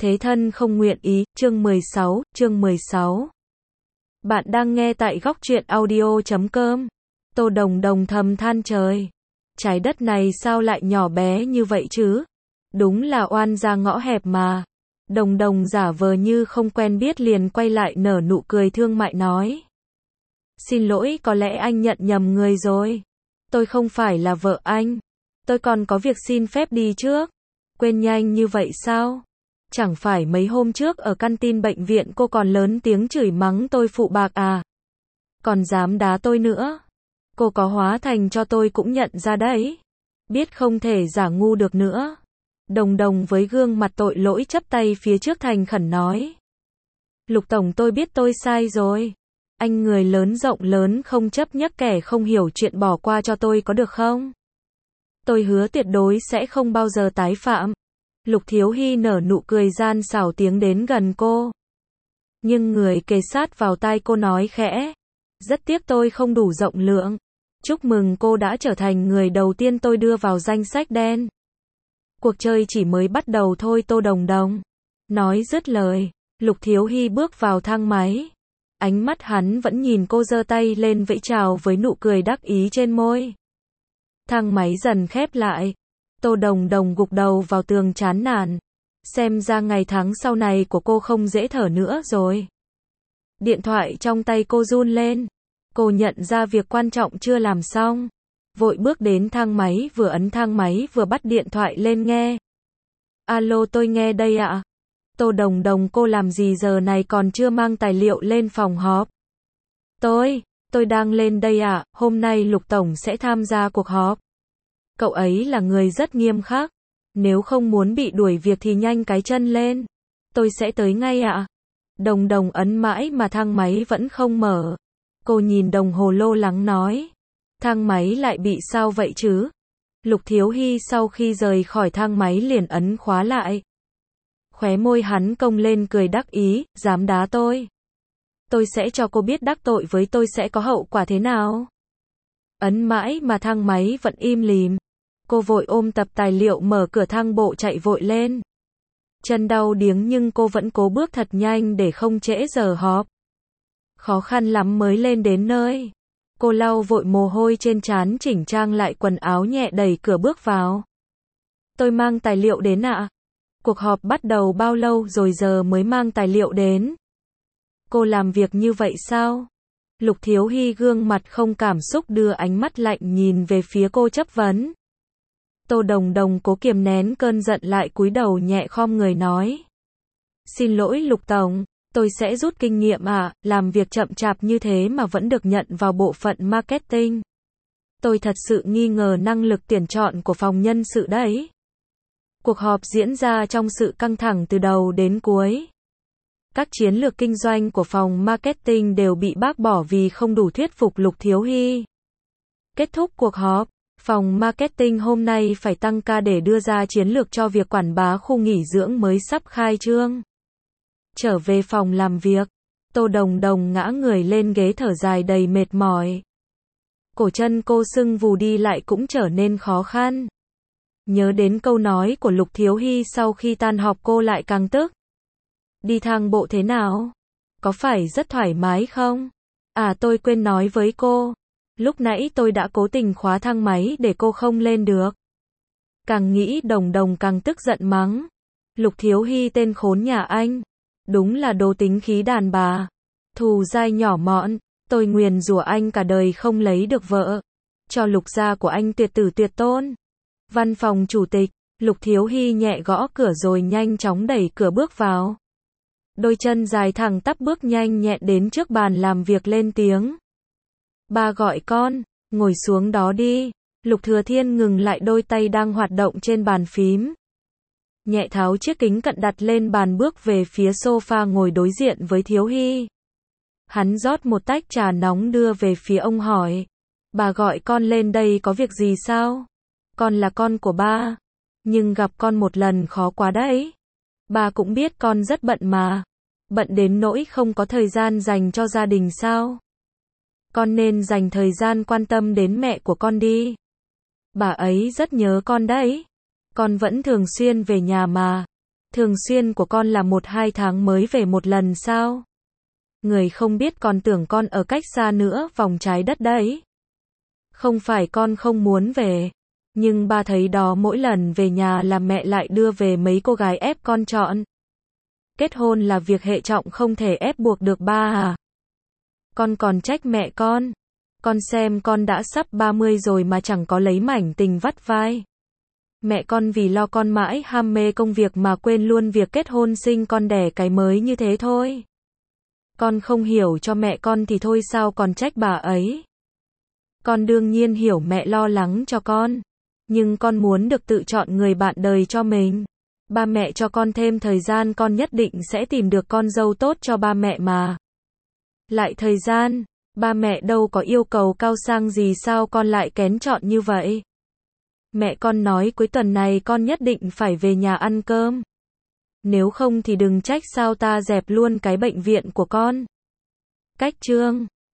Thế thân không nguyện ý, chương 16. Bạn đang nghe tại góc truyện audio.com. Tô Đồng Đồng thầm than trời. Trái đất này sao lại nhỏ bé như vậy chứ? Đúng là oan ra ngõ hẹp mà. Đồng Đồng giả vờ như không quen biết liền quay lại nở nụ cười thương mại nói. Xin lỗi, có lẽ anh nhận nhầm người rồi. Tôi không phải là vợ anh. Tôi còn có việc xin phép đi trước. Quên nhanh như vậy sao? Chẳng phải mấy hôm trước ở căn tin bệnh viện cô còn lớn tiếng chửi mắng tôi phụ bạc à? Còn dám đá tôi nữa. Cô có hóa thành cho tôi cũng nhận ra đấy. Biết không thể giả ngu được nữa. Đồng Đồng với gương mặt tội lỗi chắp tay phía trước thành khẩn nói. Lục Tổng, tôi biết tôi sai rồi. Anh người lớn rộng lớn không chấp nhắc kẻ không hiểu chuyện, bỏ qua cho tôi có được không? Tôi hứa tuyệt đối sẽ không bao giờ tái phạm. Lục Thiếu Hy nở nụ cười gian xảo tiến đến gần cô. Nhưng người kề sát vào tai cô nói khẽ. Rất tiếc tôi không đủ rộng lượng. Chúc mừng cô đã trở thành người đầu tiên tôi đưa vào danh sách đen. Cuộc chơi chỉ mới bắt đầu thôi Tô Đồng Đồng. Nói dứt lời, Lục Thiếu Hy bước vào thang máy. Ánh mắt hắn vẫn nhìn cô, giơ tay lên vẫy chào với nụ cười đắc ý trên môi. Thang máy dần khép lại. Tô Đồng Đồng gục đầu vào tường chán nản. Xem ra ngày tháng sau này của cô không dễ thở nữa rồi. Điện thoại trong tay cô run lên. Cô nhận ra việc quan trọng chưa làm xong. Vội bước đến thang máy, vừa ấn thang máy vừa bắt điện thoại lên nghe. Alo, tôi nghe đây ạ. Tô Đồng Đồng, cô làm gì giờ này còn chưa mang tài liệu lên phòng họp? Tôi đang lên đây ạ. Hôm nay Lục Tổng sẽ tham gia cuộc họp. Cậu ấy là người rất nghiêm khắc. Nếu không muốn bị đuổi việc thì nhanh cái chân lên. Tôi sẽ tới ngay ạ. Đồng Đồng ấn mãi mà thang máy vẫn không mở. Cô nhìn đồng hồ lo lắng nói. Thang máy lại bị sao vậy chứ? Lục Thiếu Hy sau khi rời khỏi thang máy liền ấn khóa lại. Khóe môi hắn cong lên cười đắc ý, dám đá tôi. Tôi sẽ cho cô biết đắc tội với tôi sẽ có hậu quả thế nào. Ấn mãi mà thang máy vẫn im lìm. Cô vội ôm tập tài liệu mở cửa thang bộ chạy vội lên. Chân đau điếng nhưng cô vẫn cố bước thật nhanh để không trễ giờ họp. Khó khăn lắm mới lên đến nơi. Cô lau vội mồ hôi trên trán, chỉnh trang lại quần áo, nhẹ đẩy cửa bước vào. Tôi mang tài liệu đến ạ. Cuộc họp bắt đầu bao lâu rồi giờ mới mang tài liệu đến? Cô làm việc như vậy sao? Lục Thiếu Hy gương mặt không cảm xúc đưa ánh mắt lạnh nhìn về phía cô chất vấn. Tô Đồng Đồng cố kiềm nén cơn giận lại cúi đầu nhẹ khom người nói. Xin lỗi Lục Tổng, tôi sẽ rút kinh nghiệm ạ, làm việc chậm chạp như thế mà vẫn được nhận vào bộ phận marketing. Tôi thật sự nghi ngờ năng lực tuyển chọn của phòng nhân sự đấy. Cuộc họp diễn ra trong sự căng thẳng từ đầu đến cuối. Các chiến lược kinh doanh của phòng marketing đều bị bác bỏ vì không đủ thuyết phục Lục Thiếu Hy. Kết thúc cuộc họp, phòng marketing hôm nay phải tăng ca để đưa ra chiến lược cho việc quảng bá khu nghỉ dưỡng mới sắp khai trương. Trở về phòng làm việc, Tô Đồng Đồng ngã người lên ghế thở dài đầy mệt mỏi. Cổ chân cô sưng vù, đi lại cũng trở nên khó khăn. Nhớ đến câu nói của Lục Thiếu Hy sau khi tan họp cô lại càng tức. Đi thang bộ thế nào? Có phải rất thoải mái không? À, tôi quên nói với cô. Lúc nãy tôi đã cố tình khóa thang máy để cô không lên được. Càng nghĩ Đồng Đồng càng tức giận mắng. Lục Thiếu Hy, tên khốn nhà anh. Đúng là đồ tính khí đàn bà. Thù dai nhỏ mọn. Tôi nguyền rủa anh cả đời không lấy được vợ. Cho Lục gia của anh tuyệt tử tuyệt tôn. Văn phòng chủ tịch. Lục Thiếu Hy nhẹ gõ cửa rồi nhanh chóng đẩy cửa bước vào. Đôi chân dài thẳng tắp bước nhanh nhẹn đến trước bàn làm việc lên tiếng. Ba gọi con, ngồi xuống đó đi. Lục Thừa Thiên ngừng lại đôi tay đang hoạt động trên bàn phím. Nhẹ tháo chiếc kính cận đặt lên bàn, bước về phía sofa ngồi đối diện với Thiếu Hy. Hắn rót một tách trà nóng đưa về phía ông hỏi. Bà gọi con lên đây có việc gì sao? Con là con của ba. Nhưng gặp con một lần khó quá đấy. Ba cũng biết con rất bận mà. Bận đến nỗi không có thời gian dành cho gia đình sao? Con nên dành thời gian quan tâm đến mẹ của con đi. Bà ấy rất nhớ con đấy. Con vẫn thường xuyên về nhà mà. Thường xuyên của con là 1-2 tháng mới về một lần sao? Người không biết còn tưởng con ở cách xa nữa vòng trái đất đấy. Không phải con không muốn về. Nhưng ba thấy đó mỗi lần về nhà là mẹ lại đưa về mấy cô gái ép con chọn. Kết hôn là việc hệ trọng không thể ép buộc được ba à? Con còn trách mẹ con. Con xem con đã sắp 30 rồi mà chẳng có lấy mảnh tình vắt vai. Mẹ con vì lo con mãi ham mê công việc mà quên luôn việc kết hôn sinh con đẻ cái mới như thế thôi. Con không hiểu cho mẹ con thì thôi sao còn trách bà ấy. Con đương nhiên hiểu mẹ lo lắng cho con. Nhưng con muốn được tự chọn người bạn đời cho mình. Ba mẹ cho con thêm thời gian con nhất định sẽ tìm được con dâu tốt cho ba mẹ mà. Lại thời gian, ba mẹ đâu có yêu cầu cao sang gì sao con lại kén chọn như vậy. Mẹ con nói cuối tuần này con nhất định phải về nhà ăn cơm. Nếu không thì đừng trách sao ta dẹp luôn cái bệnh viện của con. Cách chương